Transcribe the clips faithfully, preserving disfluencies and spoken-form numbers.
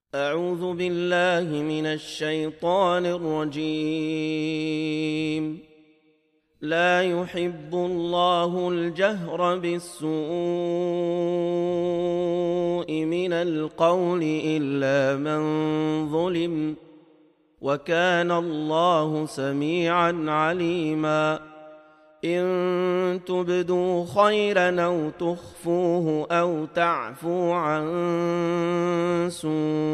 أعوذ بالله من الشيطان الرجيم. لا يحب الله الجهر بالسوء من القول إلا من ظلم، وكان الله سميعا عليما. إن تبدوا خيرا أو تخفوه أو تعفو عن سوء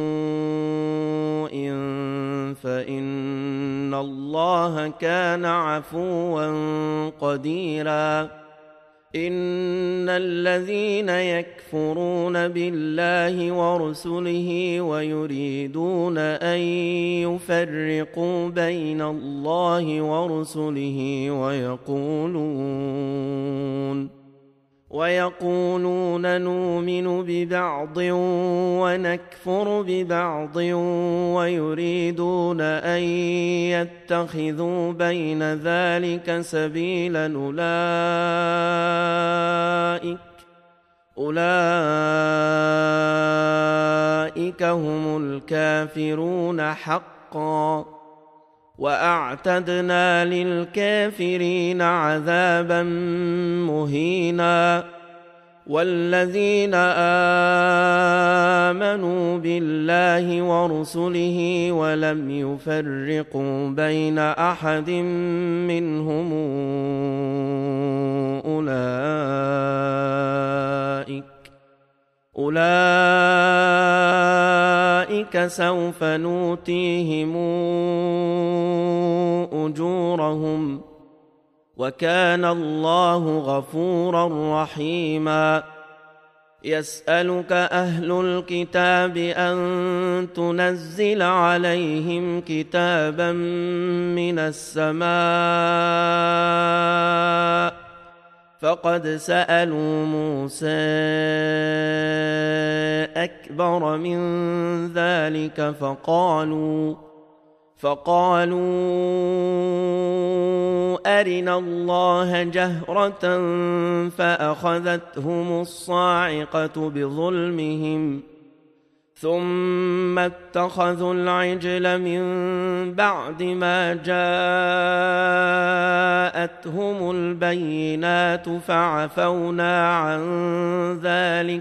فإن الله كان عفوا قديرا. إن الذين يكفرون بالله ورسله ويريدون أن يفرقوا بين الله ورسله ويقولون ويقولون نؤمن ببعض ونكفر ببعض ويريدون أن يتخذوا بين ذلك سبيلا أولئك أولئك هم الكافرون حقا، وأعتدنا للكافرين عذابا مهينا. والذين آمنوا بالله ورسله ولم يفرقوا بين أحد منهم أولئك أولئك سوف نؤتيهم أجورهم، وكان الله غفورا رحيما. يسألك أهل الكتاب أن تنزل عليهم كتابا من السماء، فقد سألوا موسى أكبر من ذلك فقالوا فقالوا أرنا الله جهرة فأخذتهم الصاعقة بظلمهم، ثم اتخذوا العجل من بعد ما جاءتهم البينات فعفونا عن ذلك،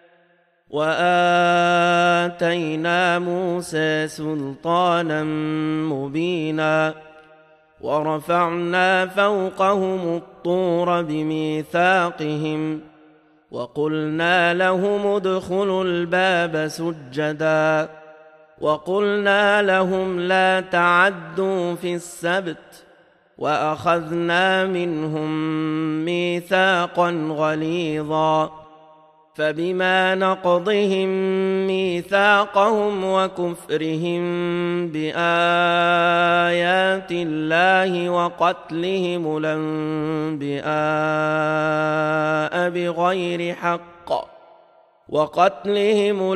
وآتينا موسى سلطانا مبينا. ورفعنا فوقهم الطور بميثاقهم، وقلنا لهم ادخلوا الباب سجدا، وقلنا لهم لا تعدوا في السبت، وأخذنا منهم ميثاقا غليظا. فبما نقضهم ميثاقهم وكفرهم بآيات الله وقتلهم الأنبياء بغير حق وقتلهم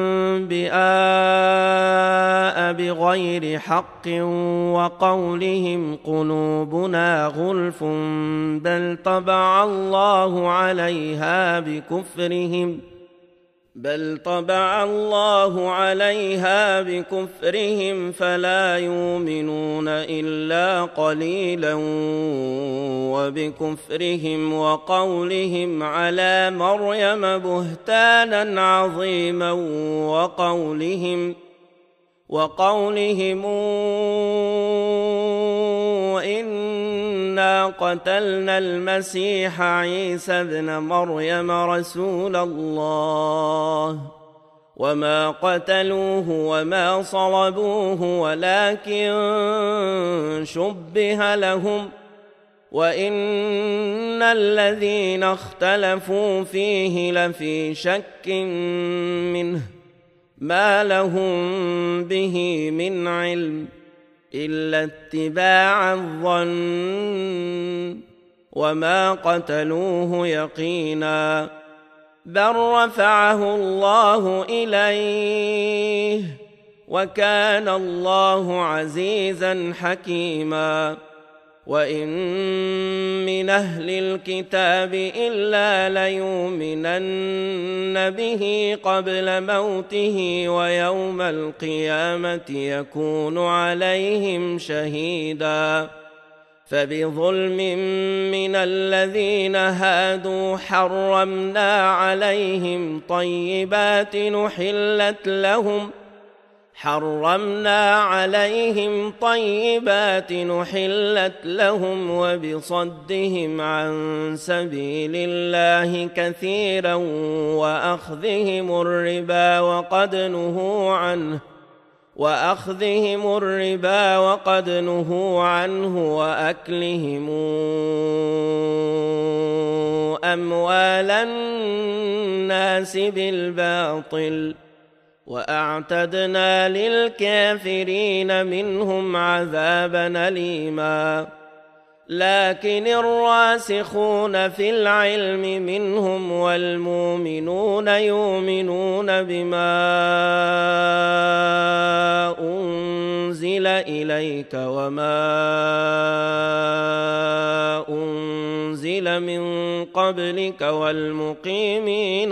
الأنبياء بغير حق وقولهم قلوبنا غلف بل طبع الله عليها بكفرهم بل طبع الله عليها بكفرهم فلا يؤمنون إلا قليلا، وبكفرهم وقولهم على مريم بهتانا عظيما وقولهم وقولهم إنا قتلنا المسيح عيسى ابن مريم رسول الله وما قتلوه وما صلبوه ولكن شبه لهم، وإن الذين اختلفوا فيه لفي شك منه ما لهم به من علم إلا اتباع الظن، وما قتلوه يقينا، بل رفعه الله إليه، وكان الله عزيزا حكيما. وإن من أهل الكتاب إلا ليؤمنن به قبل موته ويوم القيامة يكون عليهم شهيدا فبظلم من الذين هادوا حرمنا عليهم طيبات نحلت لهم حرمنا عليهم طيبات نحلت لهم وبصدهم عن سبيل الله كثيرا وأخذهم الربا وقد نهوا عنه وأخذهم الربا وقد نهوا عنه وأكلهم أموال الناس بالباطل وأعتدنا للكافرين منهم عذابا أليما لكن الراسخون في العلم منهم والمؤمنون يؤمنون بما أنزل إليك وما أنزل من قبلك والمقيمين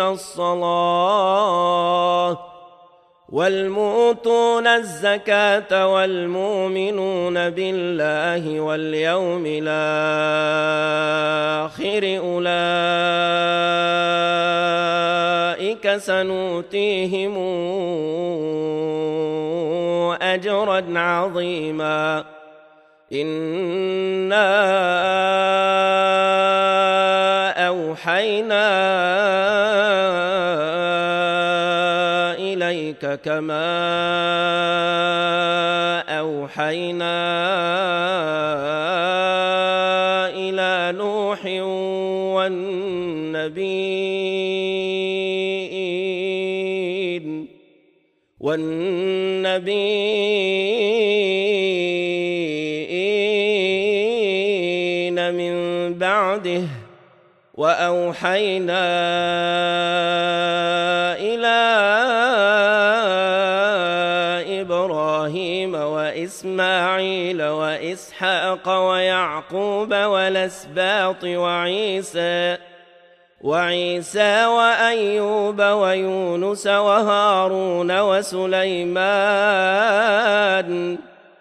الصلاة والمؤتون الزكاة والمؤمنون بالله واليوم الآخر أولئك سنؤتيهم أجرا عظيما إنا أوحينا إليك كما أوحينا إلى نوح والنبيين والنبيين من بعده وأوحينا إلى إبراهيم وإسماعيل وإسحاق ويعقوب والأسباط وعيسى وعيسى وأيوب ويونس وهارون وسليمان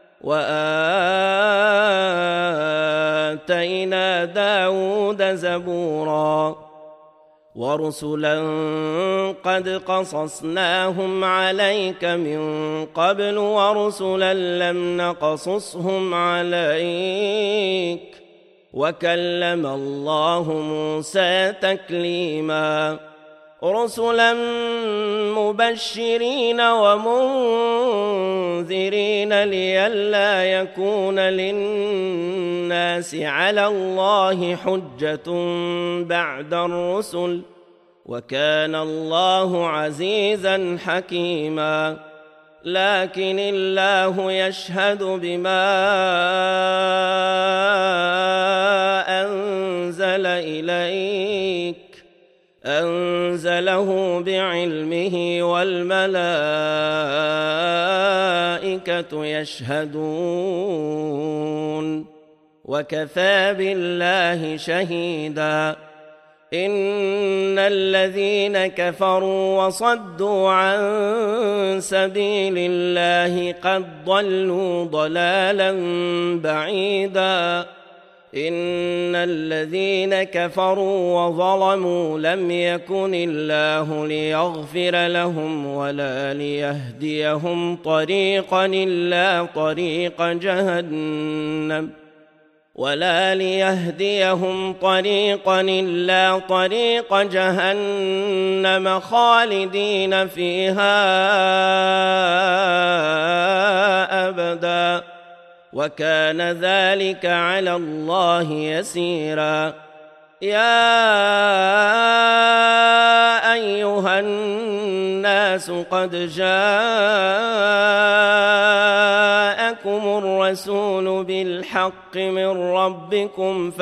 وآتينا داود زبورا ورسلا قد قصصناهم عليك من قبل ورسلا لم نقصصهم عليك وكلم الله موسى تكليما رسلا مبشرين ومنذرين لئلا يكون للناس على الله حجة بعد الرسل وكان الله عزيزا حكيما لكن الله يشهد بما أنزل إليك أنزله بعلمه والملائكة يشهدون وكفى بالله شهيدا إن الذين كفروا وصدوا عن سبيل الله قد ضلوا ضلالا بعيدا إن الذين كفروا وظلموا لم يكن الله ليغفر لهم ولا ليهديهم طريقا إلا طريق جهنم ولا ليهديهم طريقا إلا طريق جهنم خالدين فيها أبدا وكان ذلك على الله يسيرا يا أيها الناس قد جاءكم الرسول بالحق من ربكم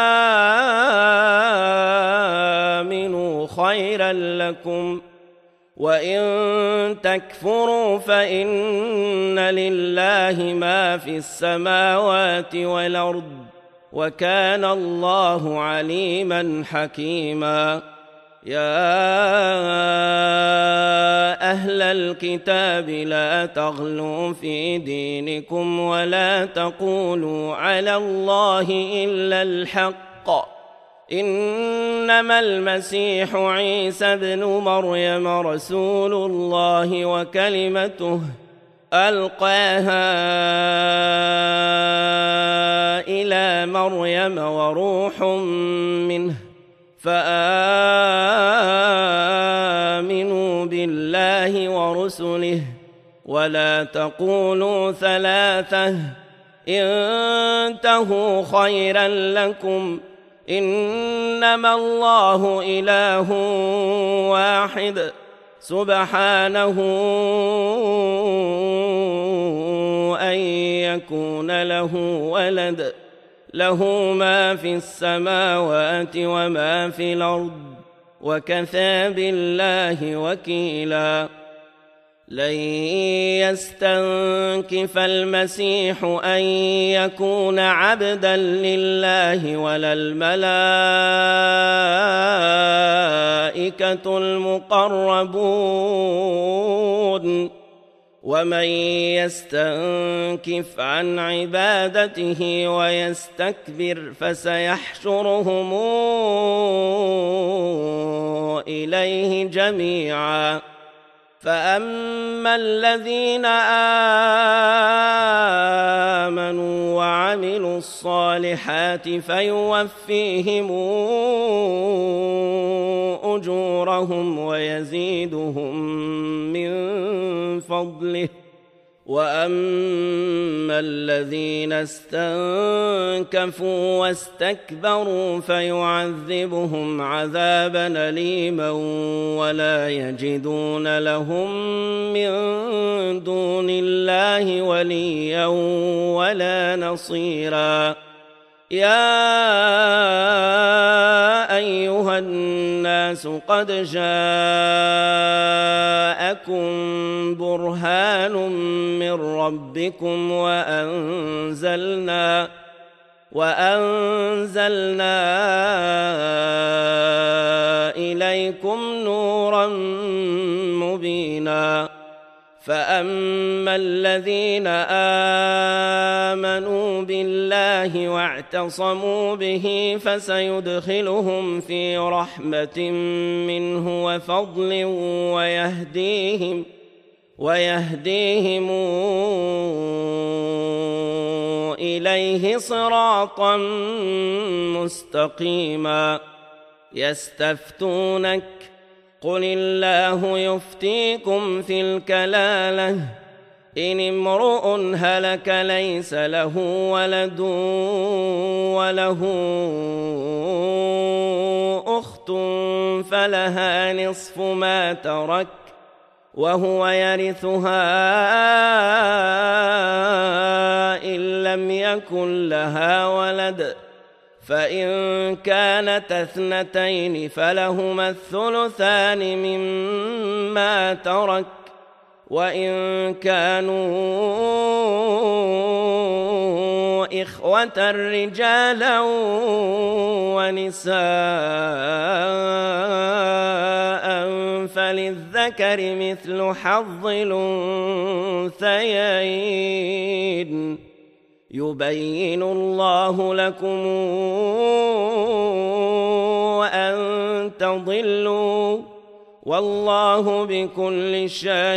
فآمنوا خيرا لكم وإن تكفروا فإن لله ما في السماوات والأرض وكان الله عليما حكيما. يا أهل الكتاب لا تغلوا في دينكم ولا تقولوا على الله إلا الحق، إنما المسيح عيسى ابن مريم رسول الله وكلمته ألقاها إلى مريم وروح منه، فآمنوا بالله ورسله ولا تقولوا ثلاثة، انتهوا خيرا لكم، إنما الله إله واحد سبحانه أن يكون له ولد، له ما في السماوات وما في الأرض، وكفى بالله وكيلا. لن يستنكف المسيح أن يكون عبدا لله ولا الملائكة المقربون، ومن يستنكف عن عبادته ويستكبر فسيحشرهم إليه جميعا. فأما الذين آمنوا وعملوا الصالحات فيوفيهم أجورهم ويزيدهم من فضله، وأما الذين استنكفوا واستكبروا فيعذبهم عذابا أليما ولا يجدون لهم من دون الله وليا ولا نصيرا. يا أيها الناس قد جاءكم برهان من ربكم وأنزلنا وأنزلنا إليكم نورا مبينا. فأما الذين آمنوا بالله واعتصموا به فسيدخلهم في رحمة منه وفضل ويهديهم ويهديهم إليه صراطا مستقيما. يستفتونك قل الله يفتيكم في الكلالة إن امرؤ هلك ليس له ولد وله أخت فلها نصف ما ترك وهو يرثها إن لم يكن لها ولد، فإن كانت اثنتين فلهما الثلثان مما ترك، وإن كانوا إخوة رجالا ونساء فللذكر مثل حظ الأنثيين. يبين الله لكم أن تضلوا والله بكل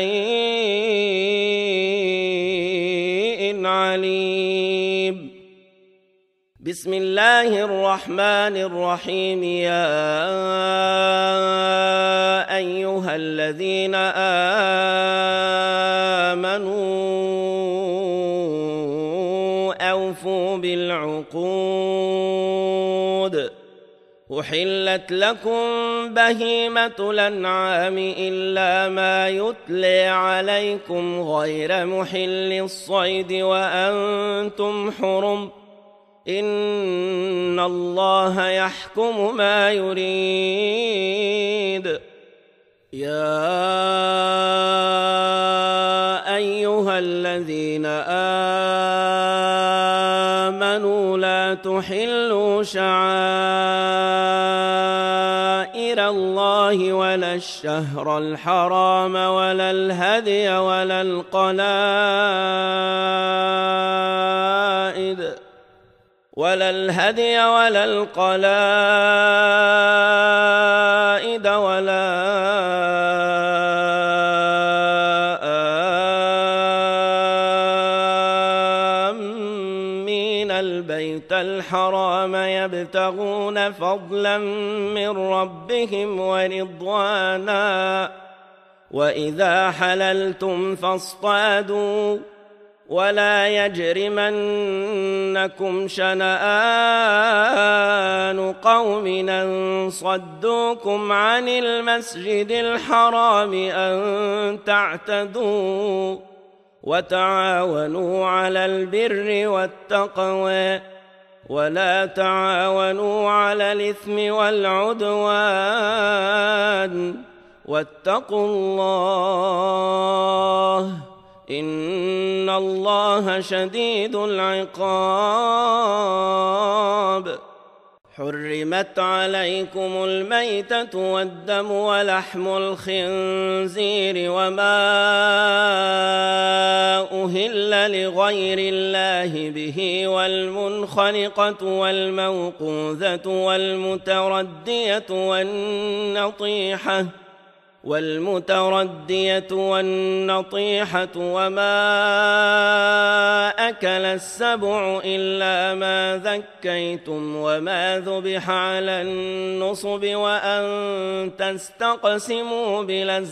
شيء عليم. بسم الله الرحمن الرحيم. يا أيها الذين آمنوا أوفوا بالعقود. أحلت لكم بهيمة الأنعام إلا ما يتلى عليكم غير محل الصيد وأنتم حرم، إن الله يحكم ما يريد. يا أيها الذين آمنوا لا تحلوا شعائر الله ولا الشهر الحرام ولا الهدي ولا القلائد ولا الهدي ولا القلائد ولا آمين البيت الحرام يبتغون فضلا من ربهم ورضوانا وإذا حللتم فاصطادوا ولا يجرمنكم شنآن قوم أن صدوكم عن المسجد الحرام أن تعتدوا وتعاونوا على البر والتقوى ولا تعاونوا على الإثم والعدوان واتقوا الله إن الله شديد العقاب. حرمت عليكم الميتة والدم ولحم الخنزير وما أهل لغير الله به والمنخنقة والموقوذة والمتردية والنطيحة والمتردية والنطيحة وما أكل السبع إلا ما ذكيتم وما ذبح على النصب وأن تستقسموا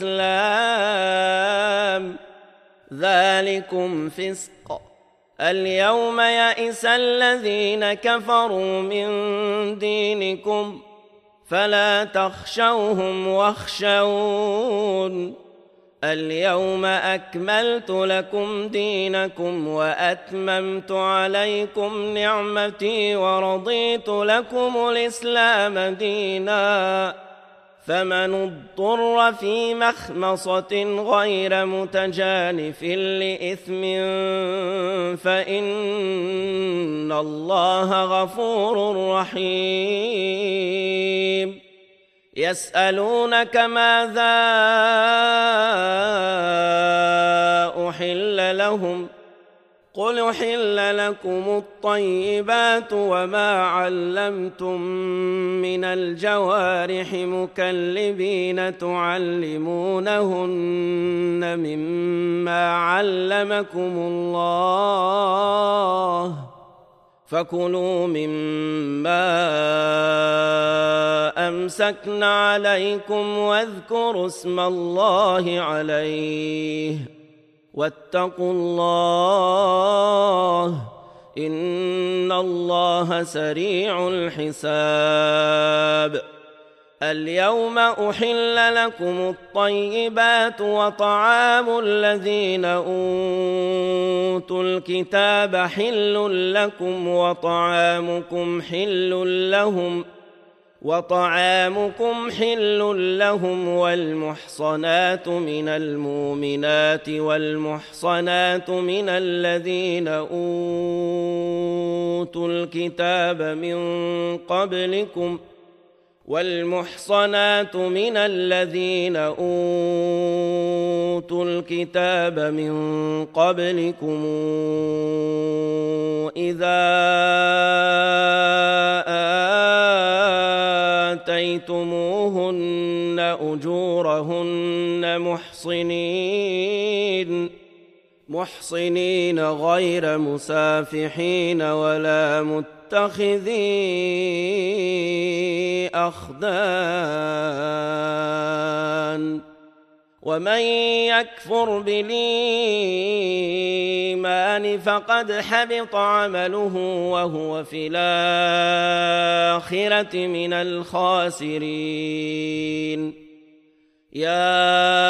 بالأزلام ذلكم فسق. اليوم يئس الذين كفروا من دينكم فلا تخشوهم واخشون اليوم أكملت لكم دينكم وأتممت عليكم نعمتي ورضيت لكم الإسلام دينا فمن اضطر في مخمصة غير متجانف لإثم فإن الله غفور رحيم. يسألونك ماذا أحل لهم قل أحل لكم الطيبات وما علمتم من الجوارح مكلبين تعلمونهن مما علمكم الله فكلوا مما أمسكن عليكم واذكروا اسم الله عليه واتقوا الله إن الله سريع الحساب. اليوم أحل لكم الطيبات وطعام الذين أوتوا الكتاب حل لكم وطعامكم حل لهم وطعامكم حل لهم والمحصنات من المؤمنات والمحصنات من الذين أوتوا الكتاب من قبلكم والمحصنات من الذين أوتوا الكتاب من قبلكم إذا آتيتموهن أجورهن محصنين محصنين غير مسافحين ولا متخذي أخدان ومن يكفر بالإيمان فقد حبط عمله وهو في الآخرة من الخاسرين. يا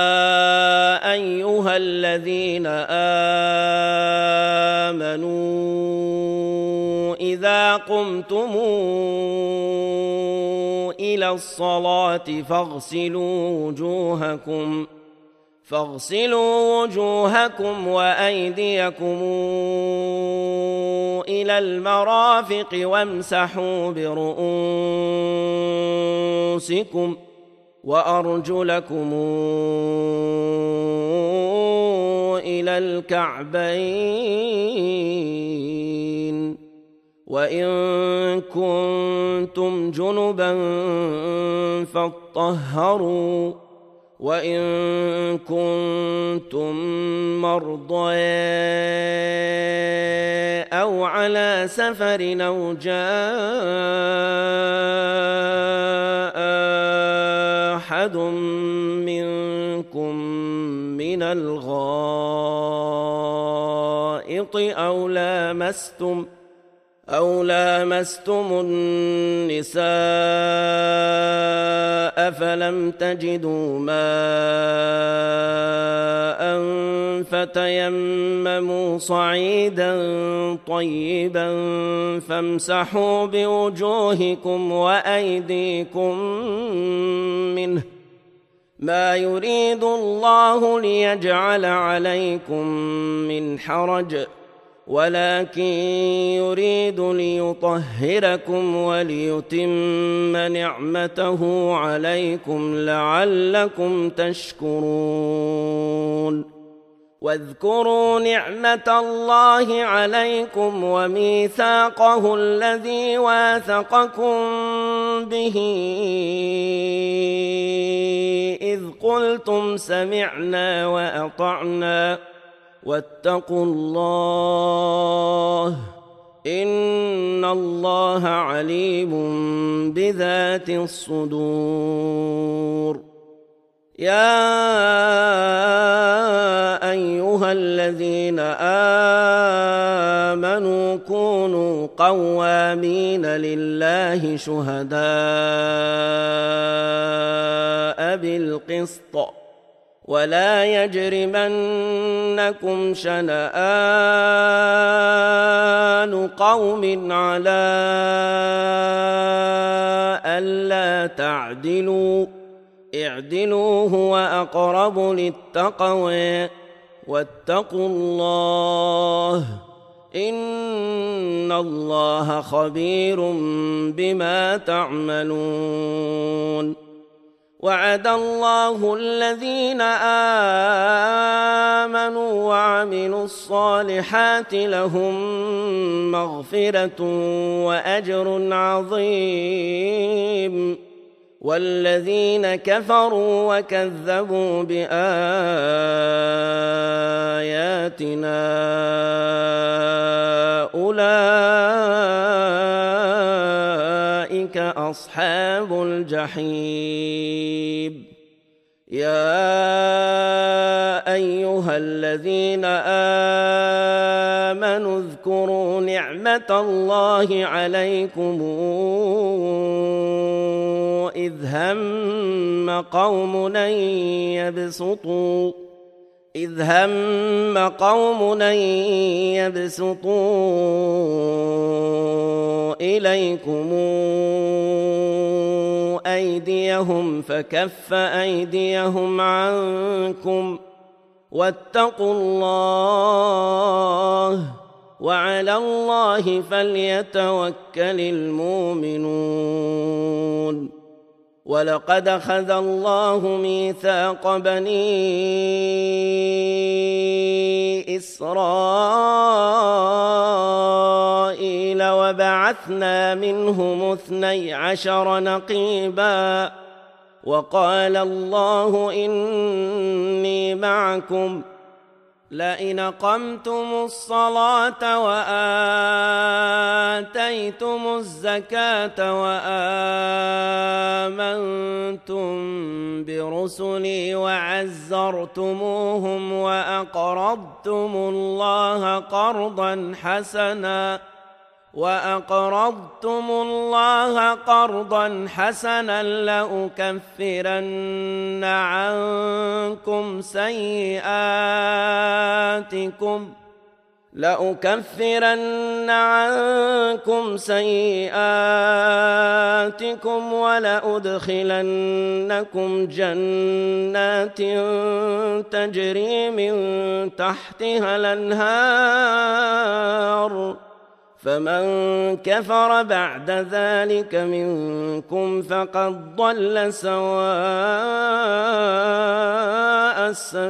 أيها الذين آمنوا إذا قمتم إلى الصلاة فاغسلوا وجوهكم فاغسلوا وجوهكم وأيديكم إلى المرافق وامسحوا برؤوسكم وأرجلكم إلى الكعبين وإن كنتم جنبا فاطهروا وإن كنتم مرضى أو على سفر أو جاء أحد منكم من الغائط أو لامستم أو لامستم النساء فلم تجدوا ماء فتيمموا صعيدا طيبا فامسحوا بوجوهكم وأيديكم منه ما يريد الله ليجعل عليكم من حرج ولكن يريد ليطهركم وليتم نعمته عليكم لعلكم تشكرون واذكروا نعمة الله عليكم وميثاقه الذي واثقكم به إذ قلتم سمعنا وأطعنا واتقوا الله إن الله عليم بذات الصدور يا أيها الذين آمنوا كونوا قوامين لله شهداء بالقسط ولا يجرمنكم شنآن قوم على ألا تعدلوا اعدلوا هو أقرب للتقوى واتقوا الله إن الله خبير بما تعملون وعد الله الذين آمنوا وعملوا الصالحات لهم مغفرة وأجر عظيم والذين كفروا وكذبوا بآياتنا أولئك أصحاب الجحيم يا أيها الذين آمنوا اذكروا نعمة الله عليكم إذ هم قوم أن يبسطوا إذ هم قوم أن يبسطوا إليكم أيديهم فكف أيديهم عنكم واتقوا الله وعلى الله فليتوكل المؤمنون ولقد أخذ الله ميثاق بني إسرائيل وبعثنا منهم اثني عشر نقيبا وقال الله إني معكم لئن أقمتم الصلاة وآتيتم الزكاة وآمنتم برسلي وعزرتموهم وأقرضتم الله قرضا حسنا وأقرضتم الله قرضا حسنا لأكفرن عنكم سيئاتكم لأكفرن عنكم سيئاتكم ولأدخلنكم جنات تجري من تحتها الأنهار فمن كفر بعد ذلك منكم فقد ضل سواء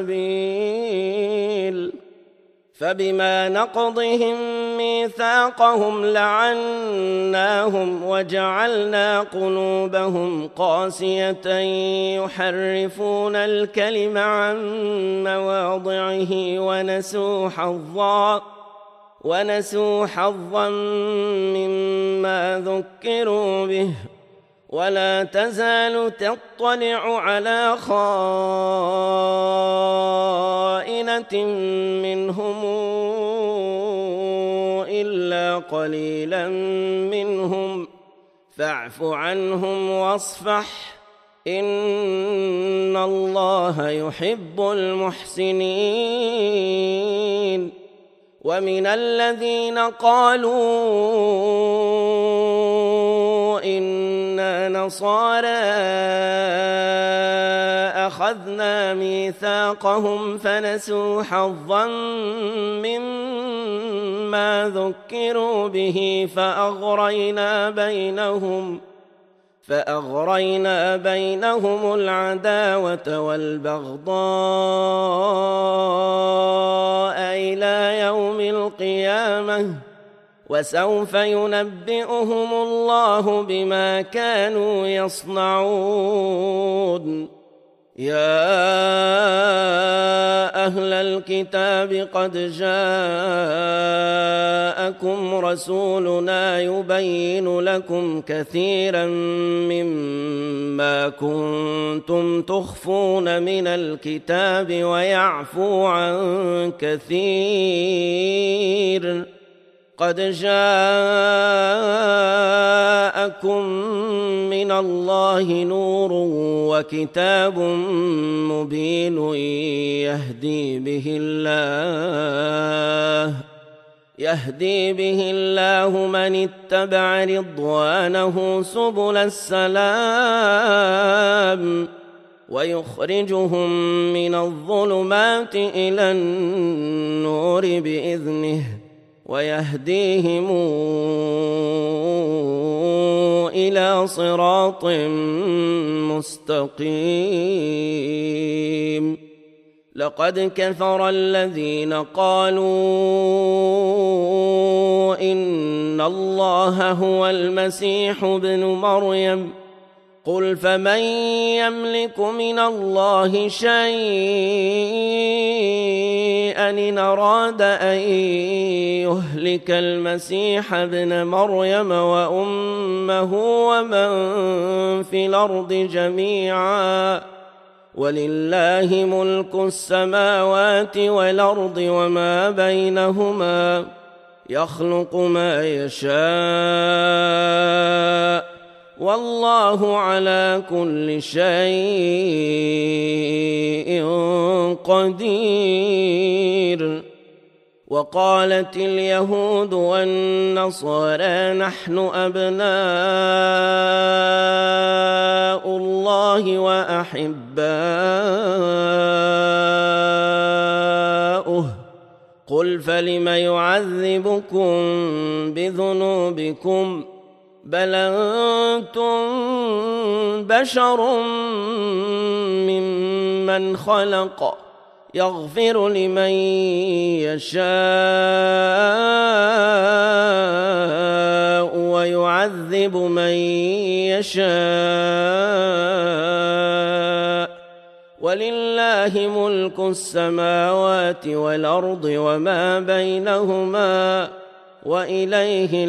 السبيل. فبما نقضهم ميثاقهم لعناهم وجعلنا قلوبهم قاسية يحرفون الكلم عن مواضعه ونسوا حظا ونسوا حظا مما ذكروا به ولا تزال تطلع على خائنة منهم إلا قليلا منهم فاعف عنهم واصفح إن الله يحب المحسنين. ومن الذين قالوا إنا نصارى أخذنا ميثاقهم فنسوا حظا مما ذكروا به فأغرينا بينهم فأغرينا بينهم العداوة والبغضاء إلى يوم القيامة وسوف ينبئهم الله بما كانوا يصنعون. يا أهل الكتاب قد جاءكم رسولنا يبين لكم كثيرا مما كنتم تخفون من الكتاب ويعفو عن كثير. قد جاءكم من الله نور وكتاب مبين يهدي به الله يهدي به الله من اتبع رضوانه سبل السلام ويخرجهم من الظلمات إلى النور بإذنه ويهديهم إلى صراط مستقيم. لقد كفر الذين قالوا إن الله هو المسيح ابن مريم قل فمن يملك من الله شيئا إن أراد أن يهلك المسيح ابن مريم وأمه ومن في الأرض جميعا ولله ملك السماوات والأرض وما بينهما يخلق ما يشاء والله على كل شيء قدير. وقالت اليهود والنصارى نحن أبناء الله وأحباؤه قل فلم يعذبكم بذنوبكم بل أنتم بشر ممن خلق يغفر لمن يشاء ويعذب من يشاء ولله ملك السماوات والأرض وما بينهما وإليه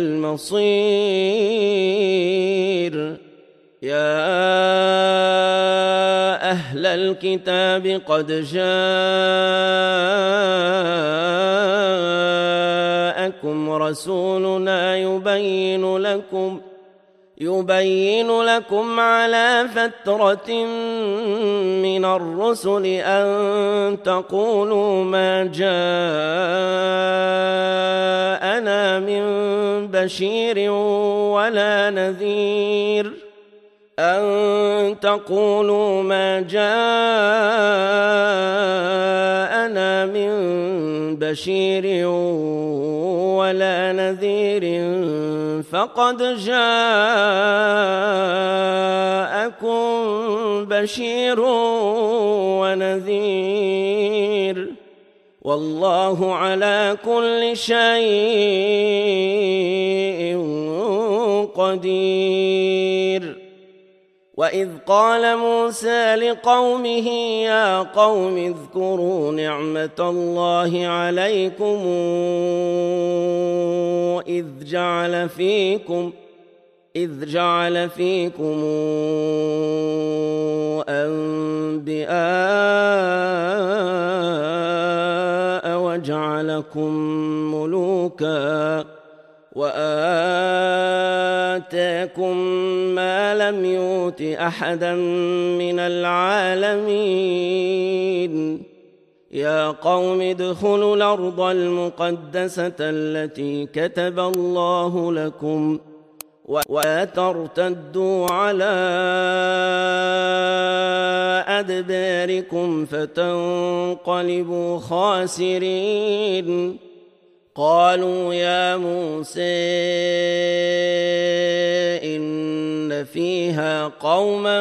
المصير. يا أهل الكتاب قد جاءكم رسولنا يبين لكم يبين لكم على فترة من الرسل أن تقولوا ما جاءكم بشير ولا نذير أن تقولوا ما جاءنا من بشير ولا نذير فقد جاءكم بشير ونذير والله على كل شيء قدير. وإذ قال موسى لقومه يا قوم اذكروا نعمة الله عليكم إذ جعل فيكم إذ جعل فيكم أنبياء وجعلكم ملوكا وآتاكم ما لم يؤت أحدا من العالمين يا قوم ادخلوا الأرض المقدسة التي كتب الله لكم ولا ترتدوا على أدباركم فتنقلبوا خاسرين. قالوا يا موسى إن فيها قوما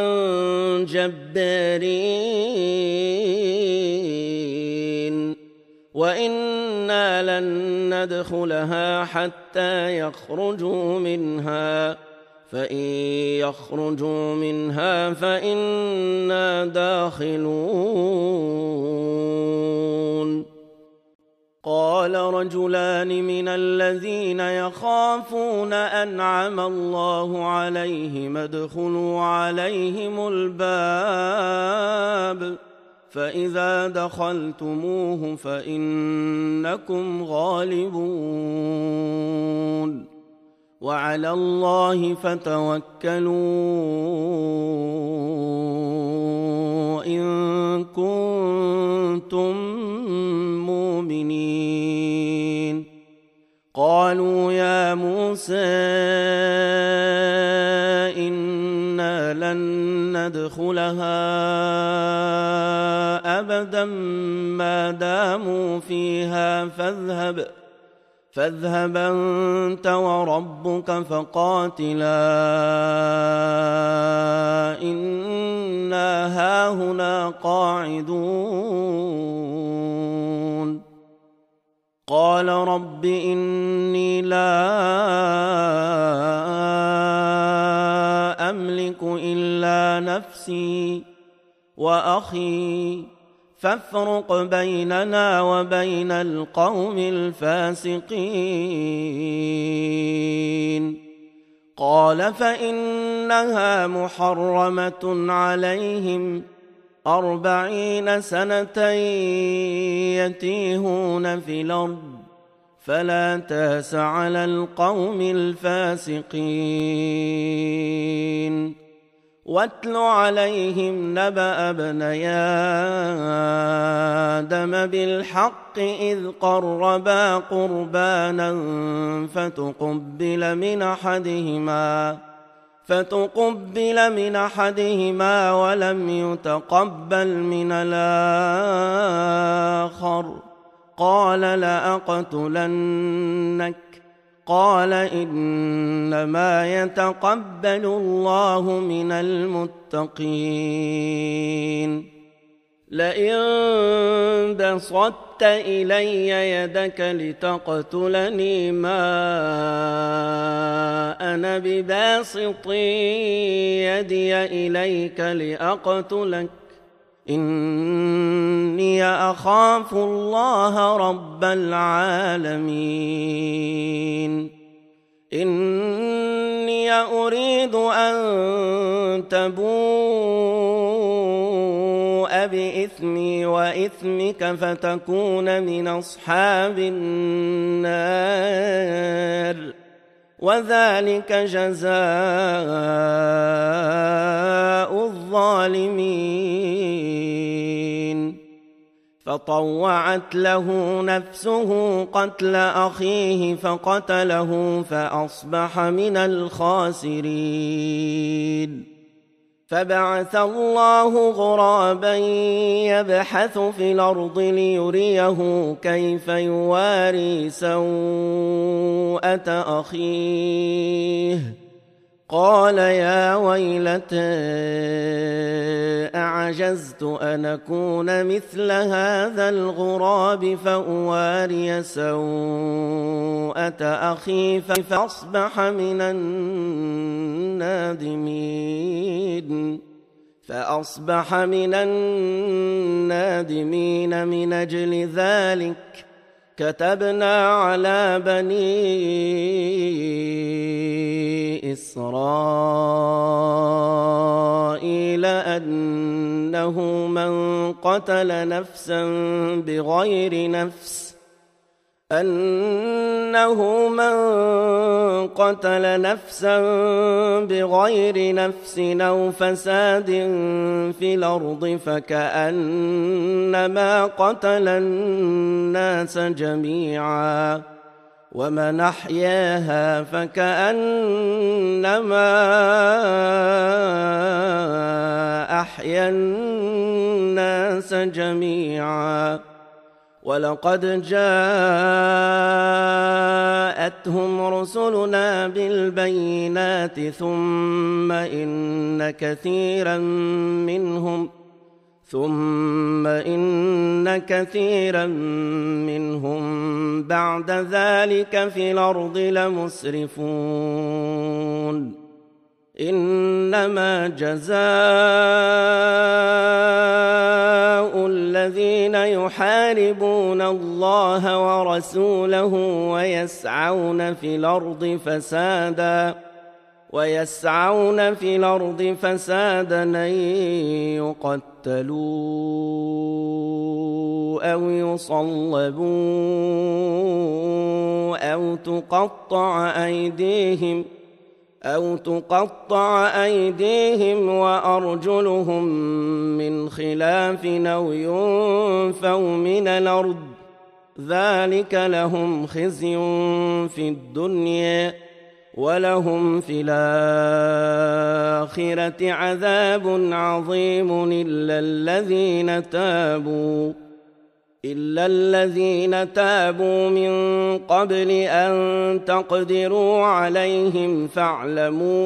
جبارين وإنا لن ندخلها حتى يخرجوا منها فإن يخرجوا منها فإنا داخلون. قال رجلان من الذين يخافون أنعم الله عليهم ادخلوا عليهم الباب فإذا دخلتموه فإنكم غالبون وعلى الله فتوكلوا إن كنتم مؤمنين. قالوا يا موسى إنا لن ندخلها أبدا ما داموا فيها فاذهب فاذهب أنت وربك فقاتلا إنا هاهنا قاعدون. قال رب إني لا أملك إلا نفسي وأخي فافرق بيننا وبين القوم الفاسقين. قال فإنها محرمة عليهم أربعين سنة يتيهون في الأرض فلا تأس على القوم الفاسقين. واتل عليهم نبأ ابني آدم بالحق إذ قربا قربانا فتقبل من أحدهما فتقبل من أحدهما ولم يتقبل من الآخر قال لأقتلنك قال إنما يتقبل الله من المتقين. لئن بسطت إلي يدك لتقتلني ما أنا بباسط يدي إليك لأقتلك إني أخاف الله رب العالمين. إني أريد أن تبوء بإثمي وإثمك فتكون من أصحاب النار وذلك جزاء الظالمين. فطوعت له نفسه قتل أخيه فقتله فأصبح من الخاسرين. فبعث الله غرابا يبحث في الأرض ليريه كيف يواري سوءة أخيه قال يا ويلتى أعجزت أن أكون مثل هذا الغراب فأواري سوءة أخي فأصبح من النادمين فأصبح من النادمين من أجل ذلك كتبنا على بني إسرائيل أنه من قتل نفسا بغير نفس أنه من قتل نفسا بغير نفس أو فساد في الأرض فكأنما قتل الناس جميعا ومن أحياها فكأنما أحيا الناس جميعا ولقد جاءتهم رسلنا بالبينات ثم إن كثيرا منهم ثم إن كثيرا منهم بعد ذلك في الأرض لمسرفون. إنما جزاء الذين يحاربون الله ورسوله ويسعون في الأرض فسادا ويسعون في الأرض فسادا أن يقتلوا أو يصلبوا أو تقطع أيديهم أو تقطع أيديهم وأرجلهم من خلاف أو ينفوا من الأرض ذلك لهم خزي في الدنيا ولهم في الآخرة عذاب عظيم إلا الذين تابوا إلا الذين تابوا من قبل أن تقدروا عليهم فاعلموا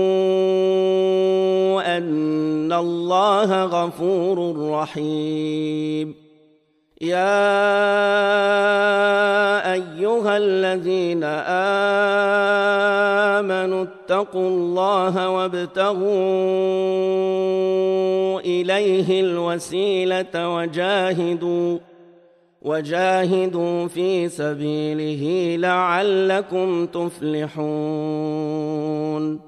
أن الله غفور رحيم. يا أيها الذين آمنوا اتقوا الله وابتغوا إليه الوسيلة وجاهدوا وجاهدوا في سبيله لعلكم تفلحون.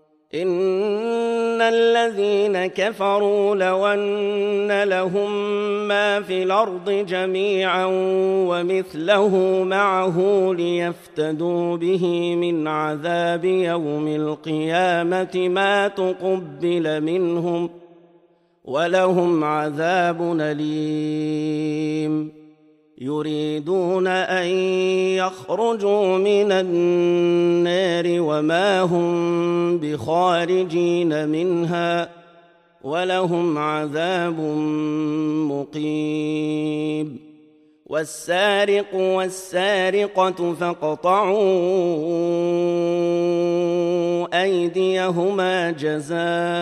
إن الذين كفروا لو أن لهم ما في الأرض جميعا ومثله معه ليفتدوا به من عذاب يوم القيامة ما تقبل منهم ولهم عذاب أليم. يريدون أن يخرجوا من النار وما هم بخارجين منها ولهم عذاب مقيم. والسارق والسارقة فاقطعوا أيديهما جزاء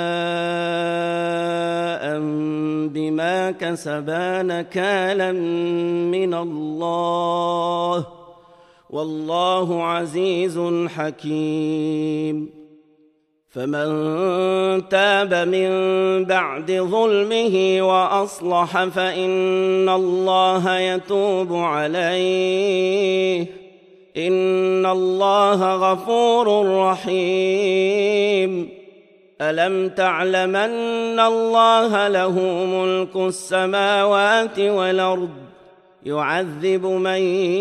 بما كسبا نكالا من الله والله عزيز حكيم. فمن تاب من بعد ظلمه وأصلح فإن الله يتوب عليه إن الله غفور رحيم. ألم تعلم أن الله له ملك السماوات والأرض يعذب من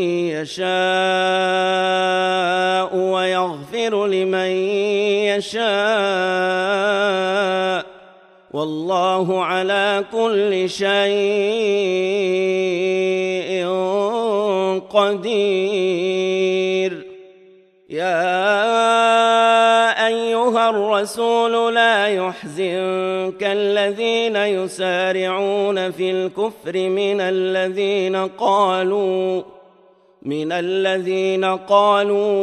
يشاء ويغفر لمن يشاء والله على كل شيء قدير. يا أيها الرسول لا يحزنك الذين يسارعون في الكفر من الذين قالوا من الذين قالوا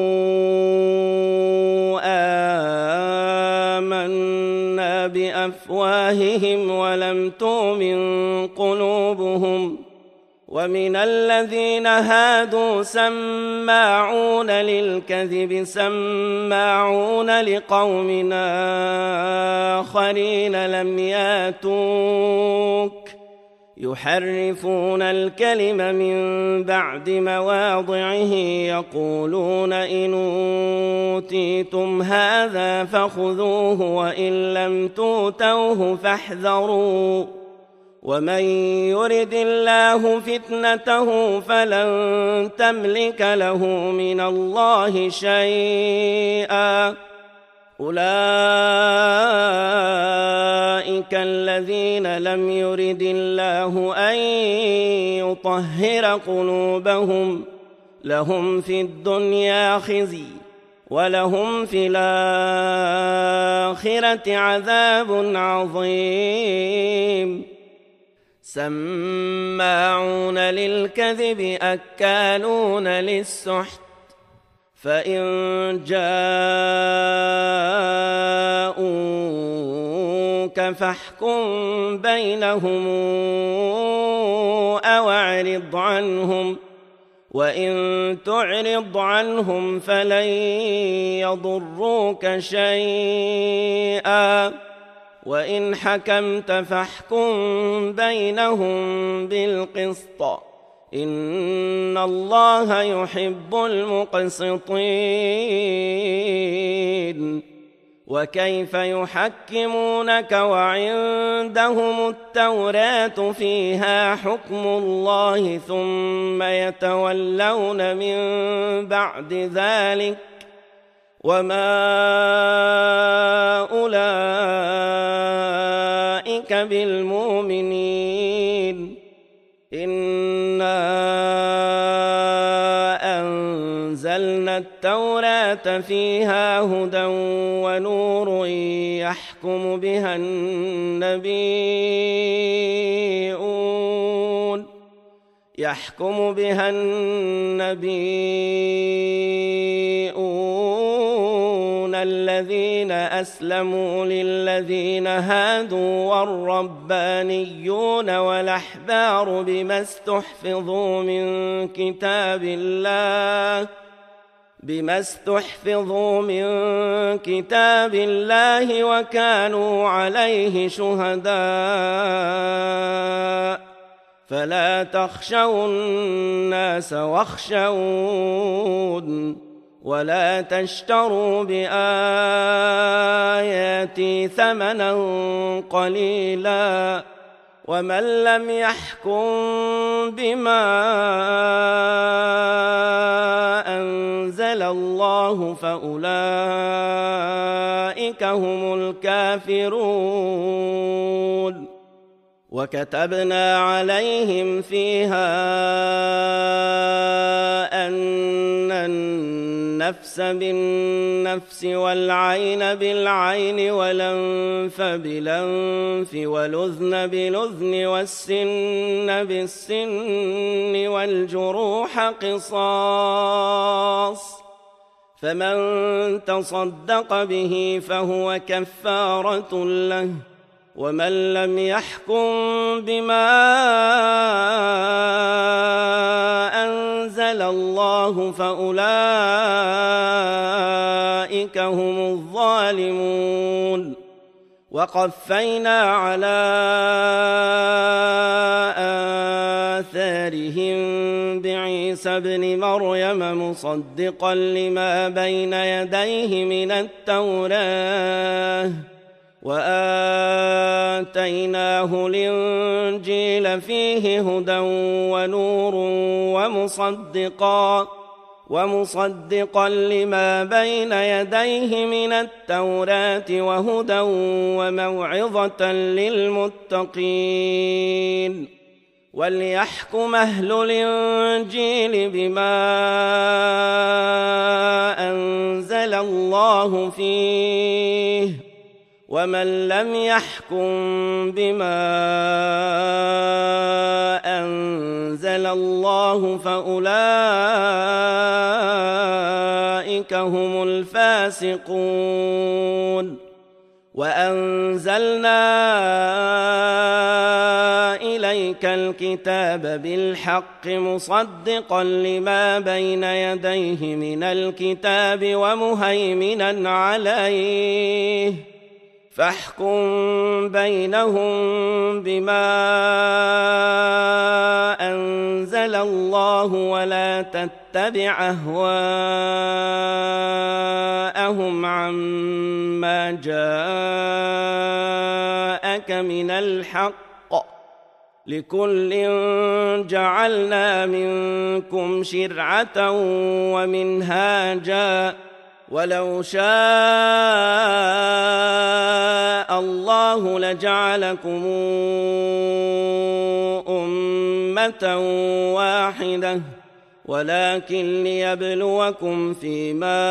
آمنا بأفواههم ولم تؤمن قلوبهم، ومن الذين هادوا سماعون للكذب سماعون لقوم آخرين لم ياتوك يحرفون الكلم من بعد مواضعه يقولون إن أوتيتم هذا فخذوه وإن لم تؤتوه فاحذروا، ومن يرد الله فتنته فلن تملك له من الله شيئا. أولئك الذين لم يرد الله أن يطهر قلوبهم، لهم في الدنيا خزي ولهم في الآخرة عذاب عظيم. سماعون للكذب أكالون للسحت، فإن جاءوك فاحكم بينهم أو أعرض عنهم، وإن تعرض عنهم فلن يضروك شيئا، وإن حكمت فاحكم بينهم بالقسط، إن الله يحب المقسطين. وكيف يحكمونك وعندهم التوراة فيها حكم الله ثم يتولون من بعد ذلك، وما أولئك بالمؤمنين. إنا أنزلنا التوراة فيها هدى ونور يحكم بها النبيون يحكم بها النبيون الذين أسلموا للذين هادوا والربانيون والأحبار بما استحفظوا من كتاب الله بما استحفظوا من كتاب الله وكانوا عليه شهداء. فلا تخشوا الناس واخشون، ولا تشتروا بآياتي ثمنا قليلا، ومن لم يحكم بما أنزل الله فأولئك هم الكافرون. وكتبنا عليهم فيها أن النفس بالنفس والعين بالعين والأنف بالأنف والأذن بالأذن والسن بالسن والجروح قصاص، فمن تصدق به فهو كفارة له، ومن لم يحكم بما أنزل الله فأولئك هم الظالمون. وقفينا على آثارهم بعيسى ابن مريم مصدقا لما بين يديه من التوراة، وآتيناه الإنجيل فيه هدى ونور ومصدقا ومصدقا لما بين يديه من التوراة وهدى وموعظة للمتقين وليحكم أهل الإنجيل بما أنزل الله فيه ومن لم يحكم بما أنزل الله فأولئك هم الفاسقون وأنزلنا إليك الكتاب بالحق مصدقا لما بين يديه من الكتاب ومهيمنا عليه فاحكم بينهم بما أنزل الله ولا تتبع أهواءهم عما جاءك من الحق لكل جعلنا منكم شرعة ومنهاجا ولو شاء الله لجعلكم أمة واحدة ولكن ليبلوكم فيما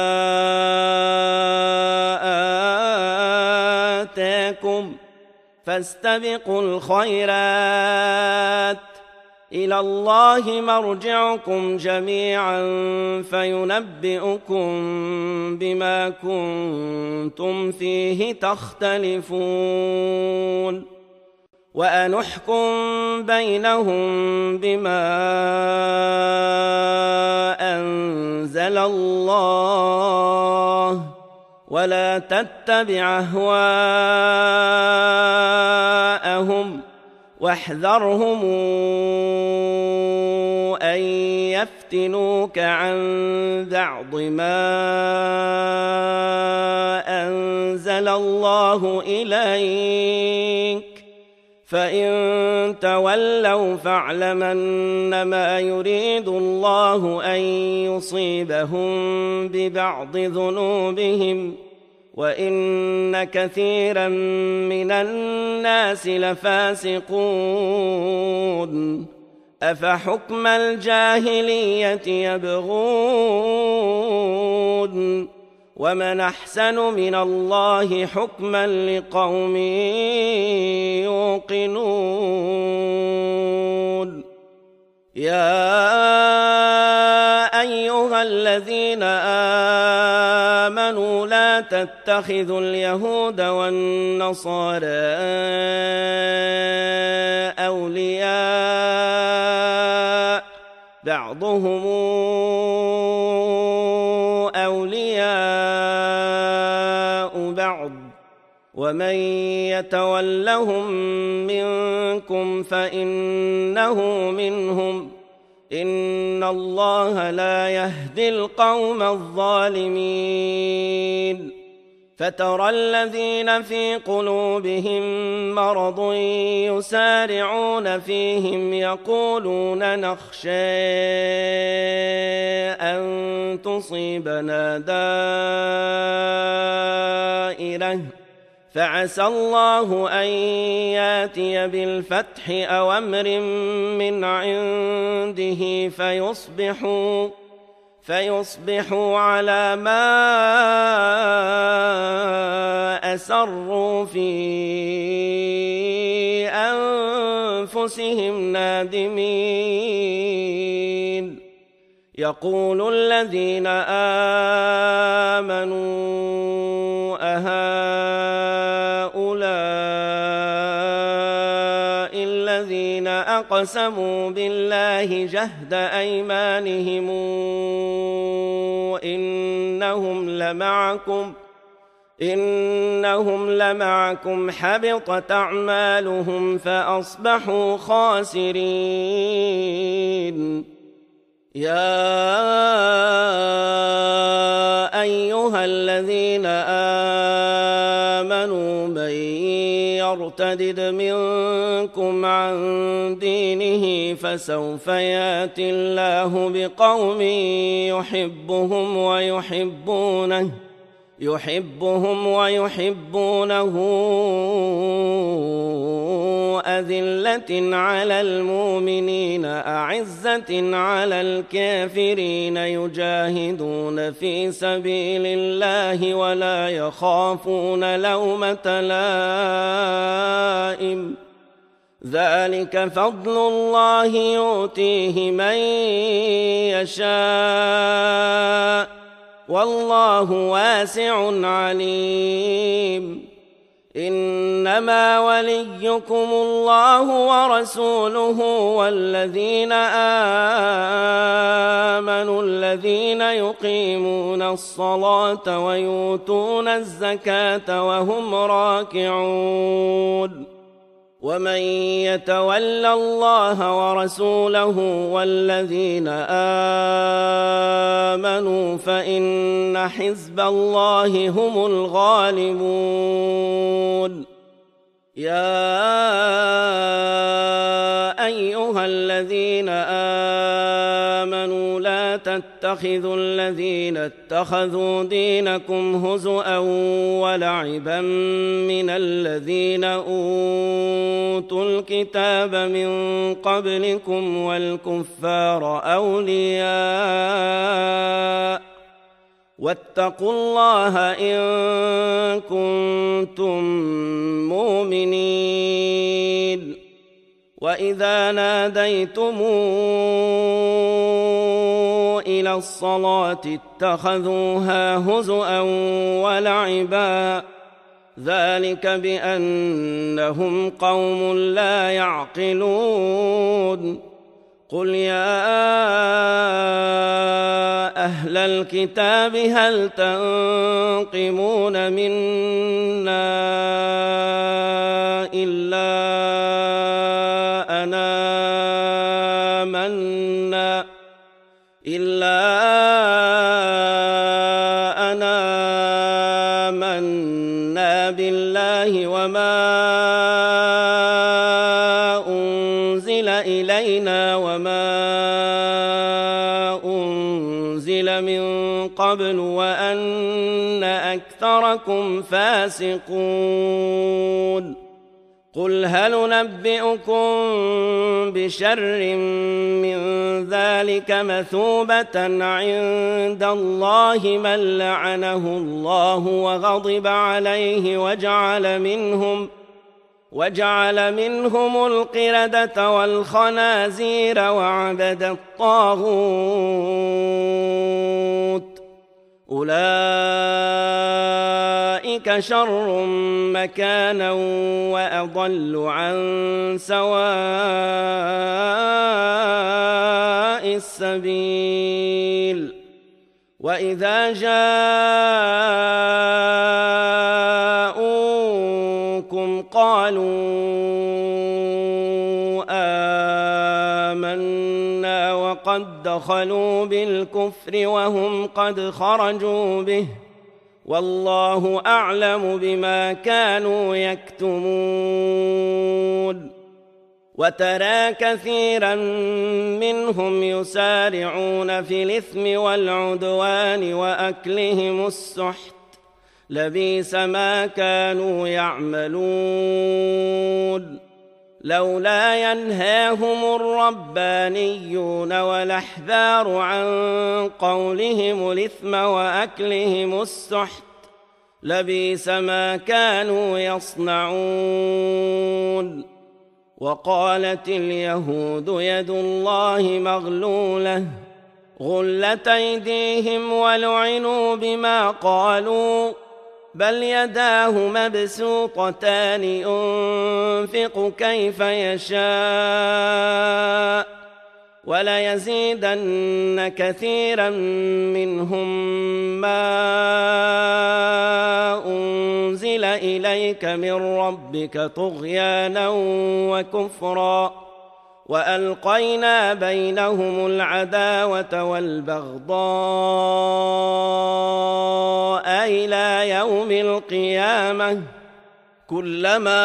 آتاكم فاستبقوا الخيرات إلى الله مرجعكم جميعا فينبئكم بما كنتم فيه تختلفون وأنحكم بينهم بما أنزل الله ولا تتبع أهواءهم واحذرهم أن يفتنوك عن بعض ما أنزل الله إليك فإن تولوا فاعلم أنما يريد الله أن يصيبهم ببعض ذنوبهم وإن كثيرا من الناس لفاسقون أفحكم الجاهلية يبغون ومن أحسن من الله حكما لقوم يوقنون يا أيها الذين آمنوا لا تتخذوا اليهود والنصارى أولياء بعضهم أولياء بعض ومن يتولهم منكم فإنه منهم إن الله لا يهدي القوم الظالمين فترى الذين في قلوبهم مرض يسارعون فيهم يقولون نخشى أن تصيبنا دائرة فعسى الله أن ياتي بالفتح أو أمر من عنده فيصبحوا فيصبحوا على ما أسروا في أنفسهم نادمين يقول الذين آمنوا أهؤلاء الذين أقسموا بالله جهد أيمانهم إنهم لمعكم إنهم لمعكم حبطت أعمالهم فأصبحوا خاسرين يا أيها الذين آمنوا من يرتدد منكم عن دينه فسوف يأتي الله بقوم يحبهم ويحبونه يحبهم ويحبونه أذلة على المؤمنين أعزة على الكافرين يجاهدون في سبيل الله ولا يخافون لومة لائم ذلك فضل الله يؤتيه من يشاء والله واسع عليم إنما وليكم الله ورسوله والذين آمنوا الذين يقيمون الصلاة ويؤتون الزكاة وهم راكعون ومن يتول الله ورسوله والذين آمنوا فإن حزب الله هم الغالبون يا أيها الذين آمنوا لا تتخذوا الذين اتخذوا دينكم هزؤا ولعبا من الذين أوتوا الكتاب من قبلكم والكفار أولياء واتقوا الله إن كنتم مؤمنين وإذا ناديتم إلى الصلاة اتخذوها هزؤا ولعبا ذلك بأنهم قوم لا يعقلون قل يا أهل الكتاب هل تنقمون منا إلا أنا آمنا إلا أنا آمنا بالله وما أنزل إلينا وما أنزل من قبل وأن أكثركم فاسقون قل هل ننبئكم بشر من ذلك مثوبة عند الله من لعنه الله وغضب عليه وجعل منهم وجعل منهم القردة والخنازير وعبد الطاغوت أولئك شر مكانا وأضل عن سواء السبيل وإذا جاءوكم قالوا آمنا وقد دخلوا بالكفر وهم قد خرجوا به والله أعلم بما كانوا يكتمون وترى كثيرا منهم يسارعون في الإثم والعدوان وأكلهم السحت لبئس ما كانوا يعملون لولا ينهاهم الربانيون والأحبار عن قولهم الإثم وأكلهم السحت لبئس ما كانوا يصنعون وقالت اليهود يد الله مغلولة غلت أيديهم ولعنوا بما قالوا بل يداه مبسوطتان ينفق كيف يشاء وليزيدن كثيرا منهم ما أنزل إليك من ربك طغيانا وكفرا وألقينا بينهم العداوة والبغضاء إلى يوم القيامة كلما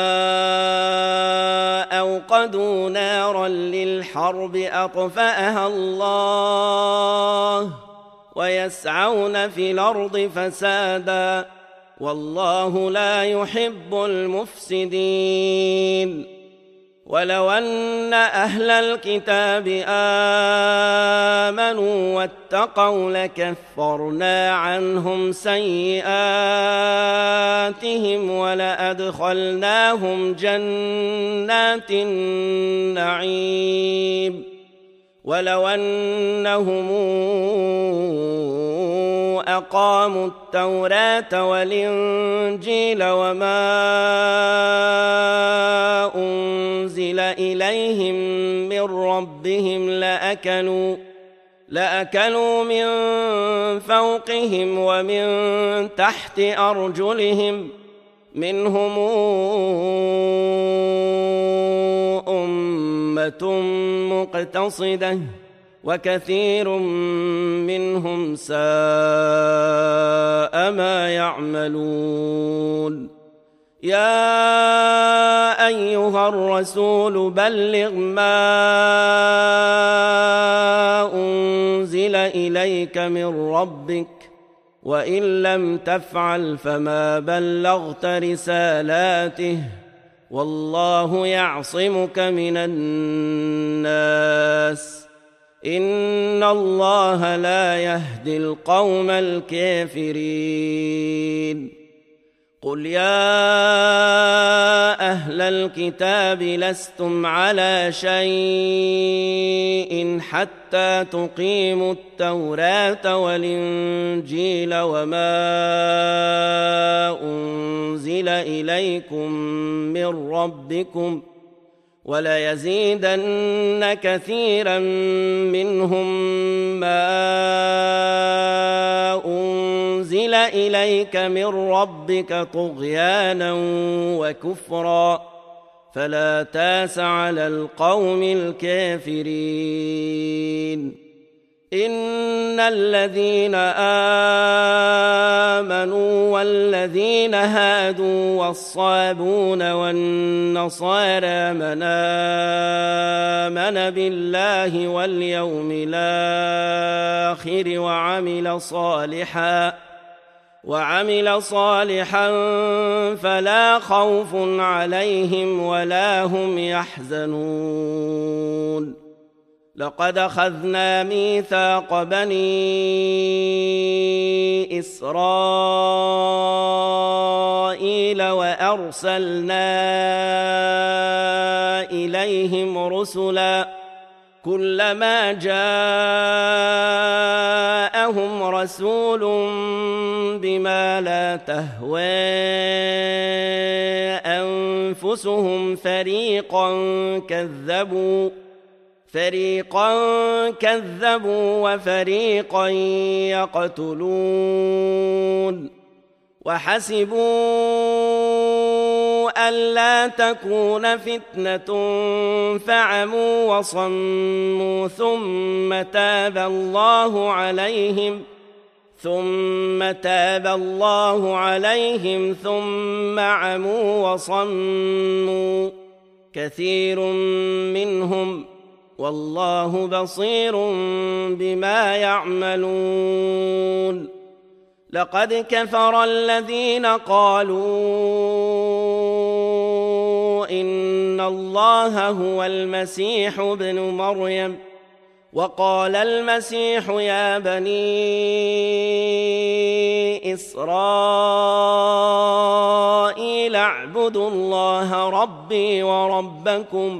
أوقدوا نارا للحرب أطفأها الله ويسعون في الأرض فسادا والله لا يحب المفسدين. ولو أن أهل الكتاب آمنوا واتقوا لكفرنا عنهم سيئاتهم ولأدخلناهم جنات النعيم. ولو أنهم أقاموا التوراة والإنجيل وما أنزل إليهم من ربهم لأكلوا لأكلوا من فوقهم ومن تحت أرجلهم منهم أمة مقتصدة وكثير منهم ساء ما يعملون. يا أيها الرسول بلغ ما أنزل إليك من ربك وإن لم تفعل فما بلغت رسالاته والله يعصمك من الناس إن الله لا يهدي القوم الكافرين. قل يا أهل الكتاب لستم على شيء حتى تقيموا التوراة والإنجيل وما أنزل إليكم من ربكم وليزيدن كثيرا منهم ما أنزل إليك من ربك طغيانا وكفرا فلا تاس على القوم الكافرين. إن الذين آمنوا والذين هادوا والصابون والنصارى من آمن بالله واليوم الآخر وعمل صالحا وعمل صالحا فلا خوف عليهم ولا هم يحزنون. لقد أخذنا ميثاق بني إسرائيل وأرسلنا إليهم رسلا كلما جاءهم رسول بما لا تهوى أنفسهم فريقا كذبوا فريقا كذبوا وفريقا يقتلون وحسبوا ألا تكون فتنة فعموا وصموا ثم تاب الله عليهم ثم تاب الله عليهم ثم عموا وصموا كثير منهم والله بصير بما يعملون. لقد كفر الذين قالوا إن الله هو المسيح ابن مريم وقال المسيح يا بني إسرائيل اعبدوا الله ربي وربكم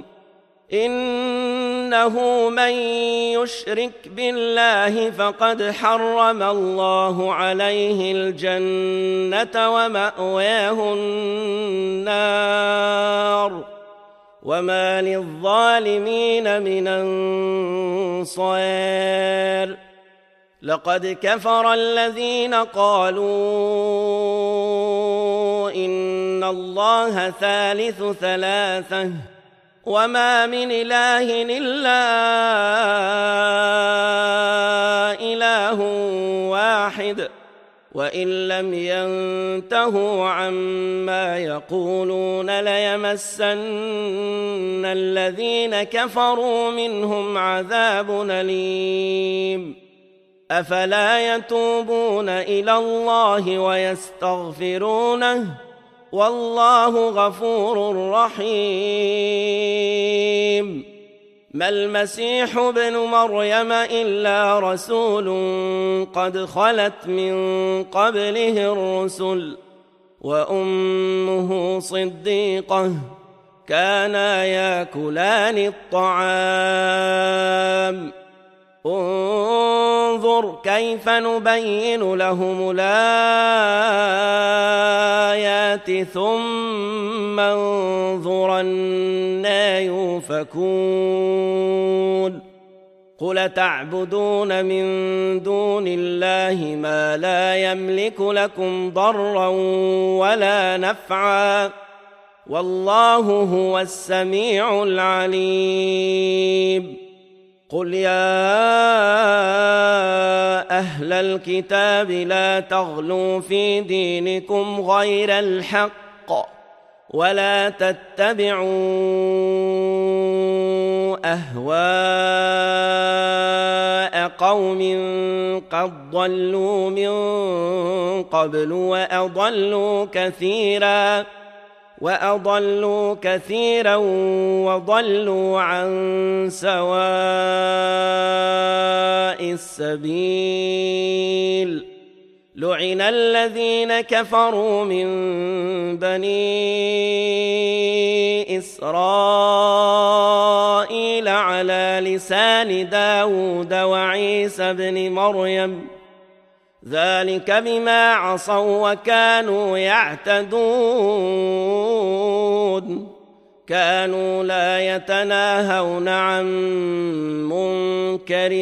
إنه من يشرك بالله فقد حرم الله عليه الجنة ومأواه النار وما للظالمين من أنصار. لقد كفر الذين قالوا إن الله ثالث ثلاثة وما من إله إلا إله واحد وإن لم ينتهوا عما يقولون ليمسن الذين كفروا منهم عذاب أليم أفلا يتوبون إلى الله ويستغفرونه والله غفور رحيم ما المسيح ابن مريم إلا رسول قد خلت من قبله الرسل وأمه صديقة كانا يأكلان الطعام انظر كيف نبين لهم الآيات ثم انظر أنى يؤفكون قل تعبدون من دون الله ما لا يملك لكم ضرا ولا نفعا والله هو السميع العليم قل يا أهل الكتاب لا تغلوا في دينكم غير الحق ولا تتبعوا أهواء قوم قد ضلوا من قبل وأضلوا كثيرا وأضلوا كثيرا وضلوا عن سواء السبيل لعن الذين كفروا من بني إسرائيل على لسان داود وعيسى بن مريم ذلك بما عصوا وكانوا يعتدون كانوا لا يتناهون عن منكر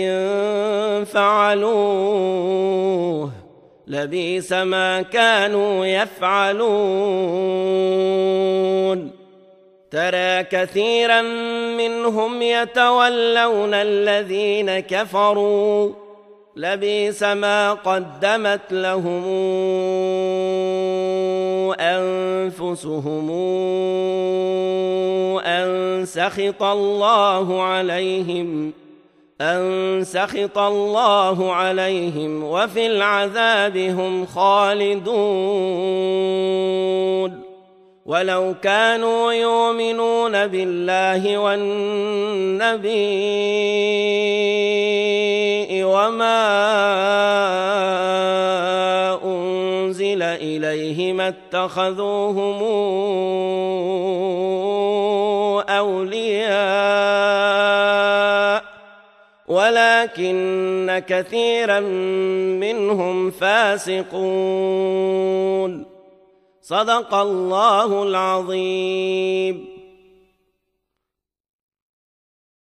فعلوه لبئس ما كانوا يفعلون ترى كثيرا منهم يتولون الذين كفروا لبئس ما قدمت لهم أنفسهم أن سخط الله عليهم أن سخط الله عليهم وفي العذاب هم خالدون ولو كانوا يؤمنون بالله والنبي وما أنزل إليه ما اتخذوهم أولياء ولكن كثيرا منهم فاسقون صدق الله العظيم.